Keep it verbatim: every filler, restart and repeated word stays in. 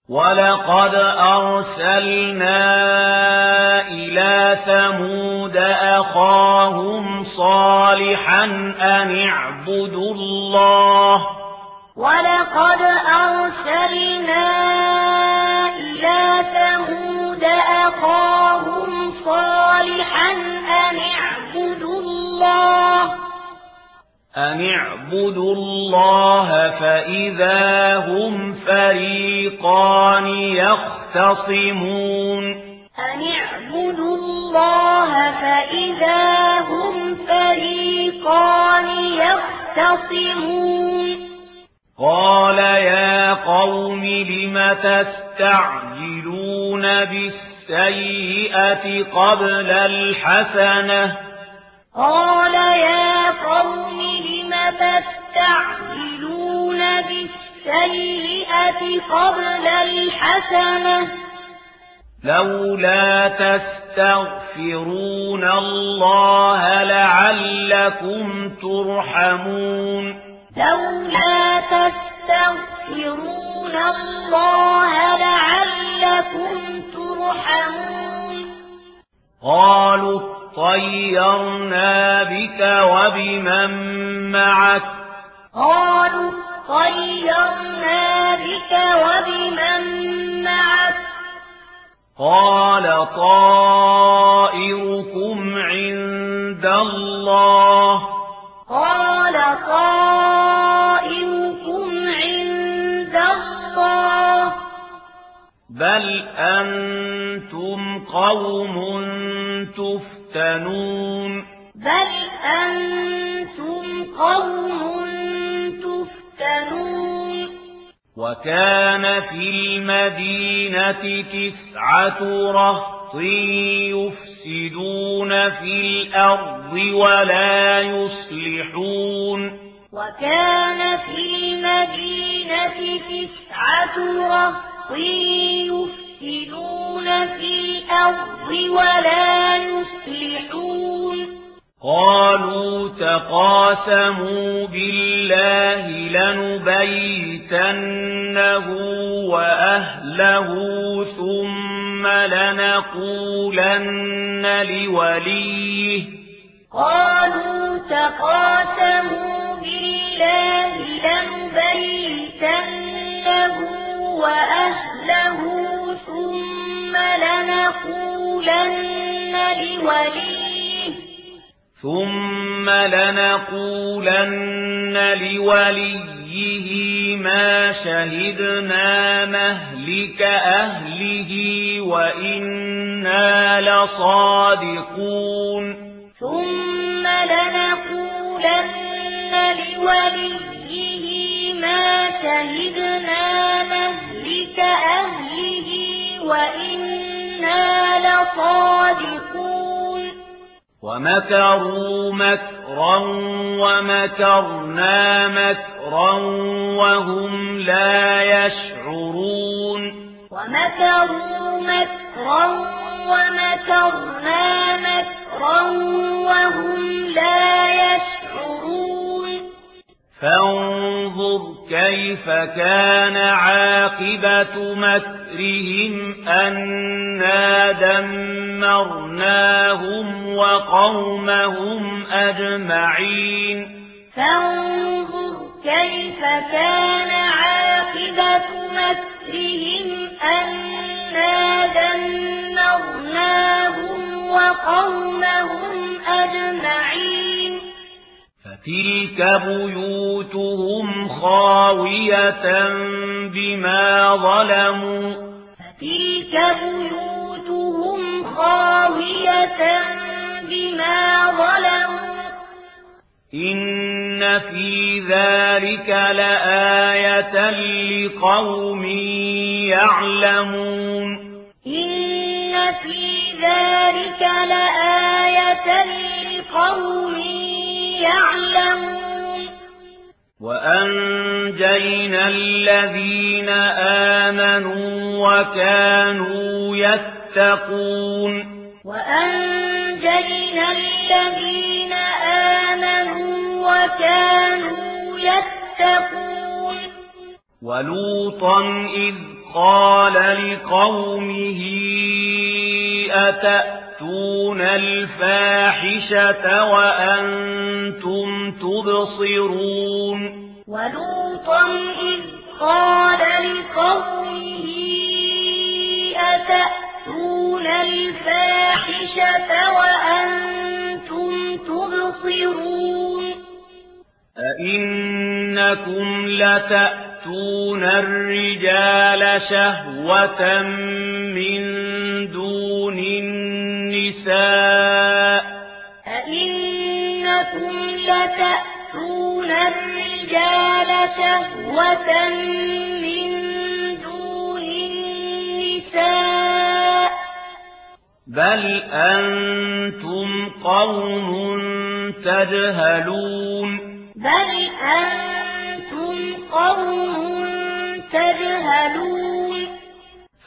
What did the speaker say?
ولقد أرسلنا إلى ثمود أخاهم صالحا أن اعبدوا الله ولقد أرسلنا إلى ثمود أخاهم صالحا أن اعبدوا الله أن اعبدوا الله فإذا هم فريقان يختصمون أن اعبدوا الله فإذا هم فريقان يختصمون قال يا قوم لم تستعجلون بالسيئة قبل الحسنة قال يا قوم لم تستعجلون بالسيئة قبل الحسنة لولا تستغفرون الله لعلكم ترحمون لولا تستغفرون الله لعلكم ترحمون قالوا طيرنا بك وبمن معك قالوا طيرنا بك وبمن معك قال طائركم عند الله قال طائركم عند الله بل أنتم قوم تفتنون بل أنتم قوم تفتنون وكان في المدينة تسعة رهط يفسدون في الأرض ولا يصلحون وكان في المدينة تسعة رهط يفسدون في الأرض ولا يصلحون قالوا تقاسموا بالله لنبيتنه وأهله ثم لنقولن لوليه قالوا تقاسموا بالله لنبيتنه وأهله ثم لنقولن لوليه ثم لنقولن لوليه ما شهدنا مهلك أهله وإنا لصادقون ثم لنقولن لوليه ما شهدنا مهلك أهله وإنا لصادقون ومكروا مكرا ومكرنا مكرا وهم لا يشعرون ومكروا مكرا ومكرنا مكرا وهم لا يشعرون فانظر كيف كان عاقبة مكرهم أنا دمرناهم وقومهم أجمعين فانظر كيف كان عاقبة مكرهم أنا دمرناهم وقومهم أجمعين فتلك بيوتهم خاوية بما ظلموا فتلك بيوتهم خاوية بما ظلموا إن في ذلك لآية لقوم يعلمون إن في ذلك لآية لقوم يعلمون وأنجينا الذين آمنوا وكانوا يتقون وأنجينا الذين آمنوا وكانوا يتقون ولوطا إذ قال لقومه أتأتون الفاحشة وأنتم تبصرون ولوطا إذ قال لقومه أتأتون الفاحشة وأنتم تبصرون أئنكم لتأتون الرجال شهوة من دون النساء أئنكم لتأتون الرجال شهوة من دون النساء بل أنتم قوم تجهلون بل أنتم قوم تجهلون